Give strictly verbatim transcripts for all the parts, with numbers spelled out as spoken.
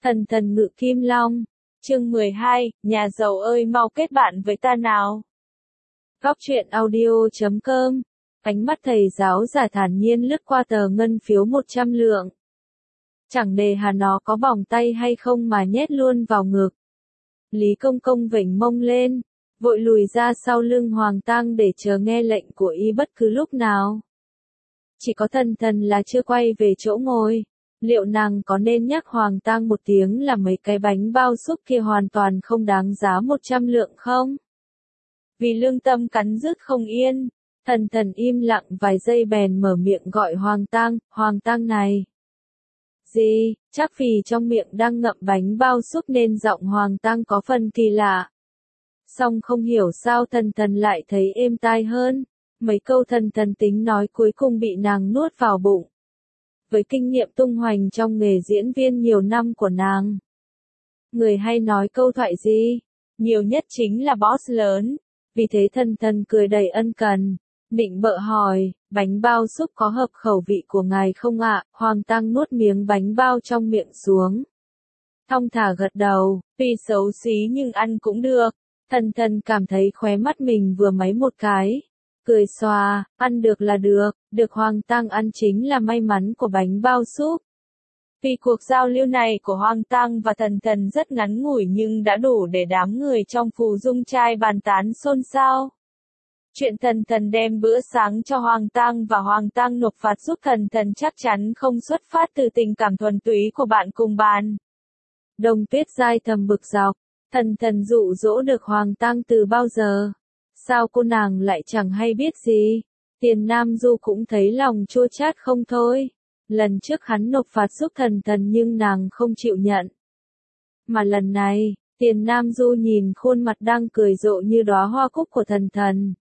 Thần thần ngự kim long. Chương mười hai, nhà giàu ơi mau kết bạn với ta nào. Góc truyện audio chấm com. Ánh mắt thầy giáo giả thản nhiên lướt qua tờ ngân phiếu một trăm lượng. Chẳng đề hà nó có bỏng tay hay không mà nhét luôn vào ngực. Lý Công Công vểnh mông lên, vội lùi ra sau lưng Hoàng Tang để chờ nghe lệnh của y bất cứ lúc nào. Chỉ có Thần Thần là chưa quay về chỗ ngồi. Liệu nàng có nên nhắc Hoàng Tang một tiếng là mấy cái bánh bao xúc kia hoàn toàn không đáng giá một trăm lượng không? Vì lương tâm cắn rứt không yên, Thần Thần im lặng vài giây bèn mở miệng gọi Hoàng Tang, Hoàng Tang này. Gì, chắc vì trong miệng đang ngậm bánh bao xúc nên giọng Hoàng Tang có phần kỳ lạ. Song không hiểu sao Thần Thần lại thấy êm tai hơn, mấy câu Thần Thần tính nói cuối cùng bị nàng nuốt vào bụng. Với kinh nghiệm tung hoành trong nghề diễn viên nhiều năm của nàng, người hay nói câu thoại gì? Nhiều nhất chính là boss lớn. Vì thế Thần Thần cười đầy ân cần, định bợ hỏi, bánh bao xúc có hợp khẩu vị của ngài không ạ? Hoàng Tang nuốt miếng bánh bao trong miệng xuống, thong thả gật đầu, tuy xấu xí nhưng ăn cũng được. Thần Thần cảm thấy khóe mắt mình vừa máy một cái, cười xòa, ăn được là được, được Hoàng Tang ăn chính là may mắn của bánh bao xúc. Vì cuộc giao lưu này của Hoàng Tang và Thần Thần rất ngắn ngủi nhưng đã đủ để đám người trong Phù Dung trai bàn tán xôn xao. Chuyện Thần Thần đem bữa sáng cho Hoàng Tang và Hoàng Tang nộp phạt giúp Thần Thần chắc chắn không xuất phát từ tình cảm thuần túy của bạn cùng bàn. Đông Tuyết Giai thầm bực dọc, Thần Thần dụ dỗ được Hoàng Tang từ bao giờ? Sao cô nàng lại chẳng hay biết gì? Tiền Nam Du cũng thấy lòng chua chát không thôi. Lần trước hắn nộp phạt giúp Thần Thần nhưng nàng không chịu nhận. Mà lần này, Tiền Nam Du nhìn khuôn mặt đang cười rộ như đóa hoa cúc của Thần Thần,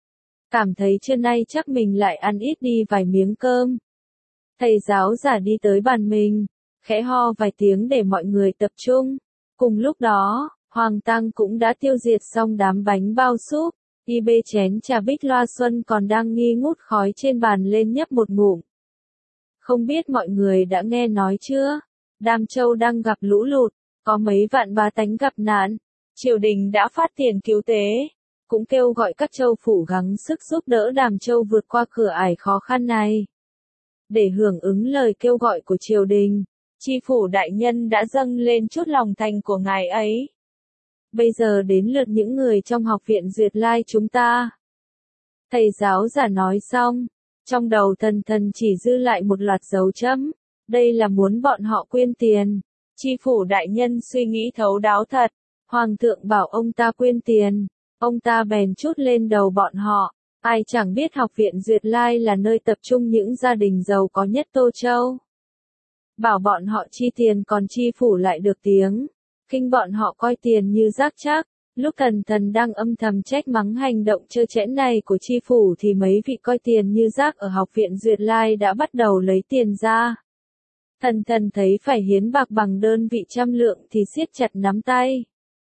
cảm thấy trưa nay chắc mình lại ăn ít đi vài miếng cơm. Thầy giáo giả đi tới bàn mình, khẽ ho vài tiếng để mọi người tập trung. Cùng lúc đó, Hoàng Tang cũng đã tiêu diệt xong đám bánh bao xúc. Y bê chén trà Bích Loa Xuân còn đang nghi ngút khói trên bàn lên nhấp một ngụm. Không biết mọi người đã nghe nói chưa? Đam Châu đang gặp lũ lụt, có mấy vạn bá tánh gặp nạn. Triều đình đã phát tiền cứu tế, cũng kêu gọi các châu phủ gắng sức giúp đỡ Đàm Châu vượt qua cửa ải khó khăn này. Để hưởng ứng lời kêu gọi của triều đình, tri phủ đại nhân đã dâng lên chút lòng thành của ngài ấy. Bây giờ đến lượt những người trong học viện Duyệt Lai chúng ta. Thầy giáo giả nói xong, trong đầu Thần Thần chỉ dư lại một loạt dấu chấm. Đây là muốn bọn họ quyên tiền. Tri phủ đại nhân suy nghĩ thấu đáo thật. Hoàng thượng bảo ông ta quyên tiền, ông ta bèn trút lên đầu bọn họ. Ai chẳng biết học viện Duyệt Lai là nơi tập trung những gia đình giàu có nhất Tô Châu. Bảo bọn họ chi tiền còn tri phủ lại được tiếng. Kinh bọn họ coi tiền như rác chắc. Lúc Thần Thần đang âm thầm trách mắng hành động trơ trẽn này của tri phủ thì mấy vị coi tiền như rác ở học viện Duyệt Lai đã bắt đầu lấy tiền ra. Thần Thần thấy phải hiến bạc bằng đơn vị trăm lượng thì siết chặt nắm tay.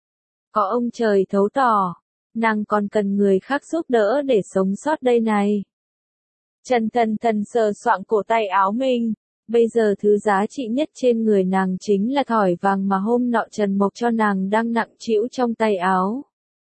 Có ông trời thấu tỏ, nàng còn cần người khác giúp đỡ để sống sót đây này. Trần Thần Thần sờ soạng cổ tay áo mình. Bây giờ thứ giá trị nhất trên người nàng chính là thỏi vàng mà hôm nọ Trần Mộc cho nàng đang nặng trĩu trong tay áo.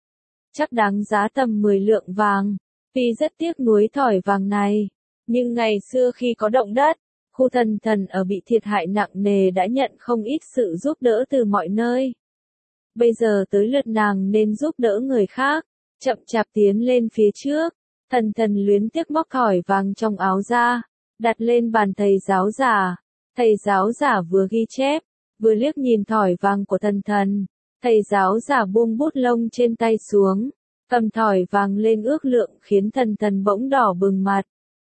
Chắc đáng giá tầm mười lượng vàng. Vì rất tiếc nuối thỏi vàng này. Nhưng ngày xưa khi có động đất, khu Thần Thần ở bị thiệt hại nặng nề đã nhận không ít sự giúp đỡ từ mọi nơi. Bây giờ tới lượt nàng nên giúp đỡ người khác. Chậm chạp tiến lên phía trước. Thần Thần luyến tiếc móc thỏi vàng trong áo ra, đặt lên bàn thầy giáo giả. Thầy giáo giả vừa ghi chép, vừa liếc nhìn thỏi vàng của Thần Thần. Thầy giáo giả buông bút lông trên tay xuống, cầm thỏi vàng lên ước lượng khiến Thần Thần bỗng đỏ bừng mặt.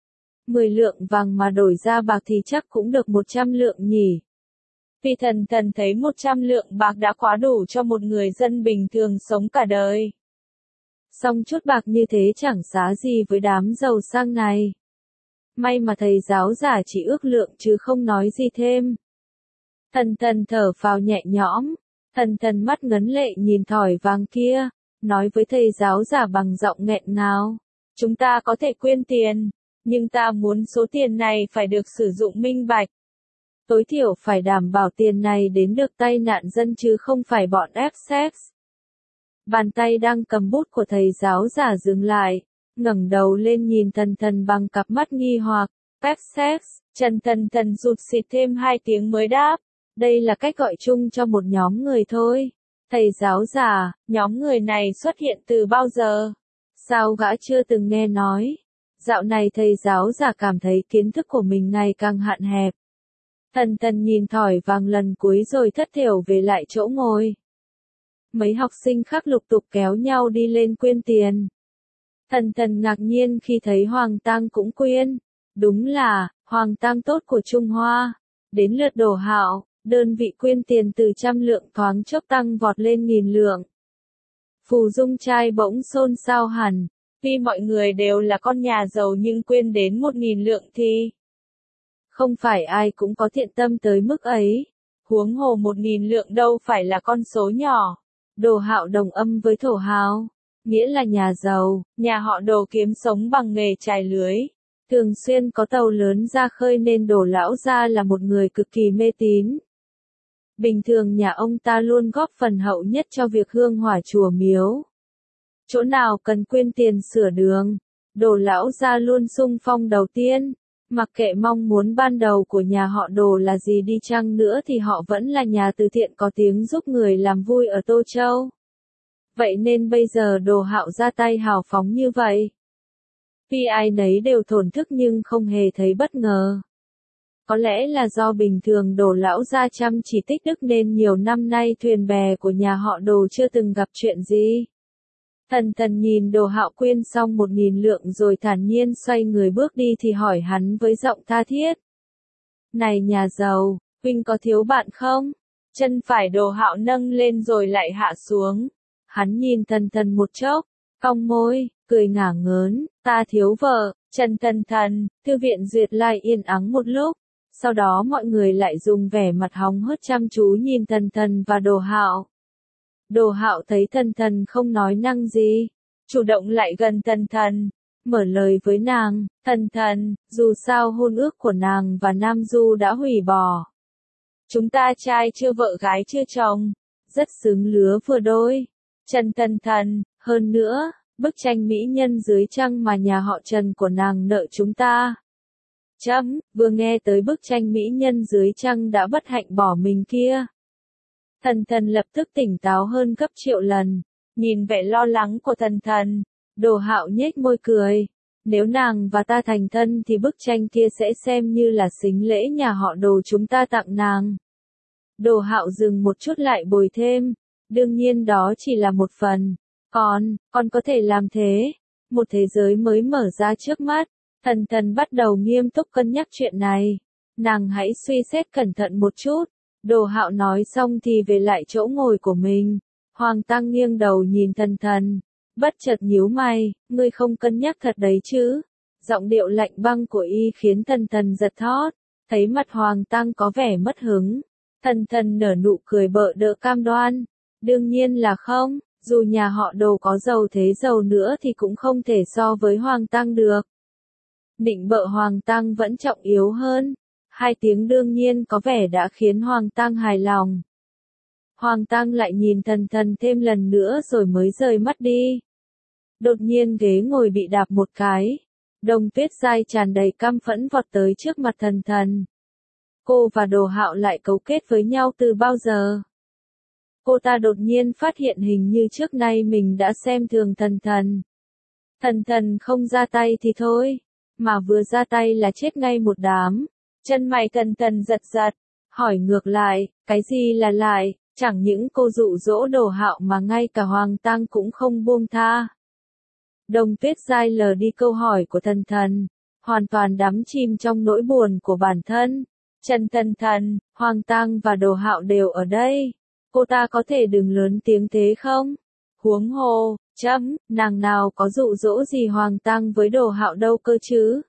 Mười lượng vàng mà đổi ra bạc thì chắc cũng được một trăm lượng nhỉ. Vì Thần Thần thấy một trăm lượng bạc đã quá đủ cho một người dân bình thường sống cả đời. Song chút bạc như thế chẳng xá gì với đám giàu sang này. May mà thầy giáo giả chỉ ước lượng chứ không nói gì thêm. Thần Thần thở phào nhẹ nhõm, Thần Thần mắt ngấn lệ nhìn thỏi vàng kia, nói với thầy giáo giả bằng giọng nghẹn ngào. Chúng ta có thể quyên tiền, nhưng ta muốn số tiền này phải được sử dụng minh bạch. Tối thiểu phải đảm bảo tiền này đến được tay nạn dân chứ không phải bọn ép xê. Bàn tay đang cầm bút của thầy giáo giả dừng lại, ngẩng đầu lên nhìn Thần Thần bằng cặp mắt nghi hoặc. ép xê, Trần Thần Thần rụt xịt thêm hai tiếng mới đáp. Đây là cách gọi chung cho một nhóm người thôi. Thầy giáo giả, nhóm người này xuất hiện từ bao giờ? Sao gã chưa từng nghe nói? Dạo này thầy giáo giả cảm thấy kiến thức của mình ngày càng hạn hẹp. Thần Thần nhìn thỏi vàng lần cuối rồi thất thểu về lại chỗ ngồi. Mấy học sinh khác lục tục kéo nhau đi lên quyên tiền. Thần Thần ngạc nhiên khi thấy Hoàng Tang cũng quyên. Đúng là, Hoàng Tang tốt của Trung Hoa. Đến lượt Đồ Hạo, đơn vị quyên tiền từ trăm lượng thoáng chốc tăng vọt lên nghìn lượng. Phù Dung trai bỗng xôn xao hẳn. Tuy mọi người đều là con nhà giàu nhưng quyên đến một nghìn lượng thì không phải ai cũng có thiện tâm tới mức ấy. Huống hồ một nghìn lượng đâu phải là con số nhỏ. Đồ Hạo đồng âm với Thổ Hào, nghĩa là nhà giàu, nhà họ Đồ kiếm sống bằng nghề chài lưới. Thường xuyên có tàu lớn ra khơi nên Đồ lão gia là một người cực kỳ mê tín. Bình thường nhà ông ta luôn góp phần hậu nhất cho việc hương hỏa chùa miếu. Chỗ nào cần quyên tiền sửa đường, Đồ lão gia luôn xung phong đầu tiên. Mặc kệ mong muốn ban đầu của nhà họ Đồ là gì đi chăng nữa thì họ vẫn là nhà từ thiện có tiếng giúp người làm vui ở Tô Châu. Vậy nên bây giờ Đồ Hạo ra tay hào phóng như vậy. Tuy ai nấy đều thổn thức nhưng không hề thấy bất ngờ. Có lẽ là do bình thường Đồ lão gia chăm chỉ tích đức nên nhiều năm nay thuyền bè của nhà họ Đồ chưa từng gặp chuyện gì. Thần Thần nhìn Đồ Hạo quyên xong một nghìn lượng rồi thản nhiên xoay người bước đi thì hỏi hắn với giọng tha thiết. Này nhà giàu, huynh có thiếu bạn không? Chân phải Đồ Hạo nâng lên rồi lại hạ xuống. Hắn nhìn Thần Thần một chốc, cong môi, cười ngả ngớn, ta thiếu vợ. Trần Thần Thần, thư viện Duyệt Lai yên ắng một lúc. Sau đó mọi người lại dùng vẻ mặt hóng hớt chăm chú nhìn Thần Thần và Đồ Hạo. Đồ Hạo thấy Thần Thần không nói năng gì, chủ động lại gần Thần Thần, mở lời với nàng, Thần Thần, dù sao hôn ước của nàng và Nam Du đã hủy bỏ. Chúng ta trai chưa vợ gái chưa chồng, rất xứng lứa vừa đôi. Trần Thần Thần, hơn nữa, bức tranh mỹ nhân dưới trăng mà nhà họ Trần của nàng nợ chúng ta. Chấm, vừa nghe tới bức tranh mỹ nhân dưới trăng đã bất hạnh bỏ mình kia. Thần Thần lập tức tỉnh táo hơn gấp triệu lần, nhìn vẻ lo lắng của Thần Thần, Đồ Hạo nhếch môi cười, nếu nàng và ta thành thân thì bức tranh kia sẽ xem như là sính lễ nhà họ Đồ chúng ta tặng nàng. Đồ Hạo dừng một chút lại bồi thêm, đương nhiên đó chỉ là một phần, còn, còn có thể làm thế, một thế giới mới mở ra trước mắt. Thần Thần bắt đầu nghiêm túc cân nhắc chuyện này, nàng hãy suy xét cẩn thận một chút. Đồ Hạo nói xong thì về lại chỗ ngồi của mình. Hoàng Tăng nghiêng đầu nhìn Thần Thần, bất chợt nhíu mày, ngươi không cân nhắc thật đấy chứ? Giọng điệu lạnh băng của y khiến Thần Thần giật thót, thấy mặt Hoàng Tăng có vẻ mất hứng. Thần Thần nở nụ cười bợ đỡ cam đoan, đương nhiên là không, dù nhà họ Đồ có giàu thế giàu nữa thì cũng không thể so với Hoàng Tăng được. Định bợ Hoàng Tăng vẫn trọng yếu hơn. Hai tiếng đương nhiên có vẻ đã khiến Hoàng Tăng hài lòng. Hoàng Tăng lại nhìn Thần Thần thêm lần nữa rồi mới rời mắt đi. Đột nhiên ghế ngồi bị đạp một cái. Đồng Tuyết Giai tràn đầy căm phẫn vọt tới trước mặt Thần Thần. Cô và Đồ Hạo lại cấu kết với nhau từ bao giờ? Cô ta đột nhiên phát hiện hình như trước nay mình đã xem thường Thần Thần. Thần Thần không ra tay thì thôi, mà vừa ra tay là chết ngay một đám. Chân mày Thần Thần giật giật, hỏi ngược lại, cái gì là lại, chẳng những cô dụ dỗ Đồ Hạo mà ngay cả Hoàng Tăng cũng không buông tha. Đồng Tuyết Giai lờ đi câu hỏi của Thần Thần, hoàn toàn đắm chìm trong nỗi buồn của bản thân. Trần Thần Thần, Hoàng Tăng và Đồ Hạo đều ở đây, cô ta có thể đừng lớn tiếng thế không? Huống hồ, chấm, nàng nào có dụ dỗ gì Hoàng Tăng với Đồ Hạo đâu cơ chứ?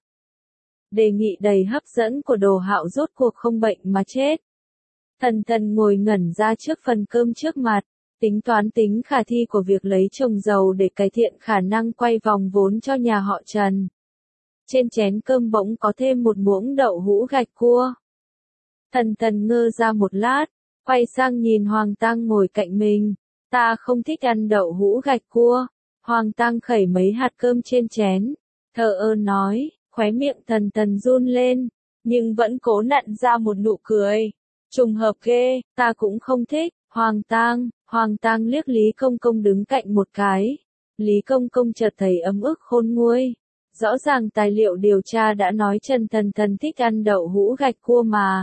Đề nghị đầy hấp dẫn của Đồ Hạo rốt cuộc không bệnh mà chết. Thần Thần ngồi ngẩn ra trước phần cơm trước mặt, tính toán tính khả thi của việc lấy chồng giàu để cải thiện khả năng quay vòng vốn cho nhà họ Trần. Trên chén cơm bỗng có thêm một muỗng đậu hũ gạch cua. Thần thần ngơ ra một lát, quay sang nhìn Hoàng Tăng ngồi cạnh mình. Ta không thích ăn đậu hũ gạch cua. Hoàng Tăng khẩy mấy hạt cơm trên chén, thờ ơ nói, khóe miệng thần thần run lên, nhưng vẫn cố nặn ra một nụ cười. Trùng hợp ghê, ta cũng không thích. Hoàng Tăng, Hoàng Tăng liếc Lý Công Công đứng cạnh một cái. Lý Công Công chợt thấy ấm ức khôn nguôi. Rõ ràng tài liệu điều tra đã nói Trần Thần Thần thích ăn đậu hũ gạch cua mà.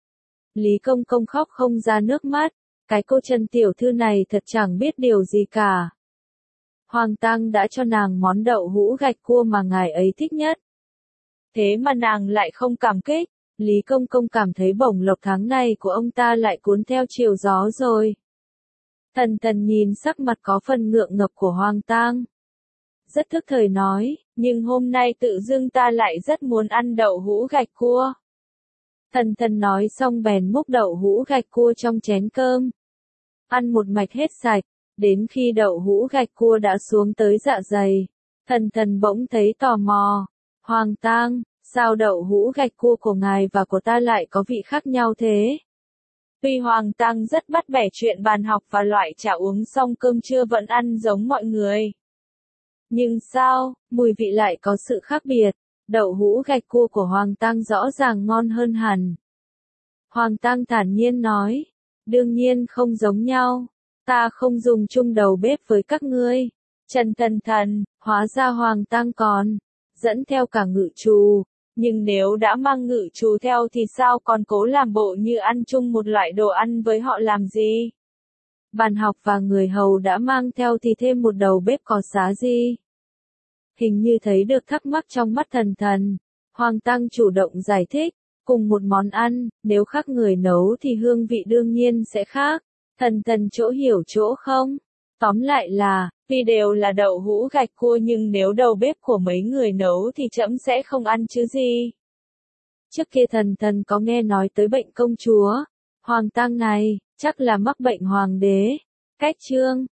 Lý Công Công khóc không ra nước mắt. Cái cô Trần tiểu thư này thật chẳng biết điều gì cả. Hoàng Tăng đã cho nàng món đậu hũ gạch cua mà ngài ấy thích nhất. Thế mà nàng lại không cảm kích. Lý Công Công cảm thấy bổng lộc tháng này của ông ta lại cuốn theo chiều gió rồi. Thần thần nhìn sắc mặt có phần ngượng ngập của Hoàng Tăng. Rất thức thời nói, nhưng hôm nay tự dưng ta lại rất muốn ăn đậu hũ gạch cua. Thần thần nói xong bèn múc đậu hũ gạch cua trong chén cơm. Ăn một mạch hết sạch, đến khi đậu hũ gạch cua đã xuống tới dạ dày. Thần thần bỗng thấy tò mò. Hoàng Tăng, sao đậu hũ gạch cua của ngài và của ta lại có vị khác nhau thế? Tuy Hoàng Tăng rất bắt bẻ chuyện bàn học và loại chả uống xong cơm trưa vẫn ăn giống mọi người. Nhưng sao, mùi vị lại có sự khác biệt, đậu hũ gạch cua của Hoàng Tăng rõ ràng ngon hơn hẳn. Hoàng Tăng thản nhiên nói, đương nhiên không giống nhau, ta không dùng chung đầu bếp với các ngươi. Trần Thần Thần, hóa ra Hoàng Tăng còn dẫn theo cả ngự trù. Nhưng nếu đã mang ngự trù theo thì sao còn cố làm bộ như ăn chung một loại đồ ăn với họ làm gì? Bàn học và người hầu đã mang theo thì thêm một đầu bếp có giá gì? Hình như thấy được thắc mắc trong mắt thần thần. Hoàng Tăng chủ động giải thích, cùng một món ăn, nếu khác người nấu thì hương vị đương nhiên sẽ khác. Thần thần chỗ hiểu chỗ không? Tóm lại là, tuy đều là đậu hũ gạch cua nhưng nếu đầu bếp của mấy người nấu thì trẫm sẽ không ăn chứ gì. Trước kia thần thần có nghe nói tới bệnh công chúa. Hoàng Tăng này, chắc là mắc bệnh hoàng đế. Cách chương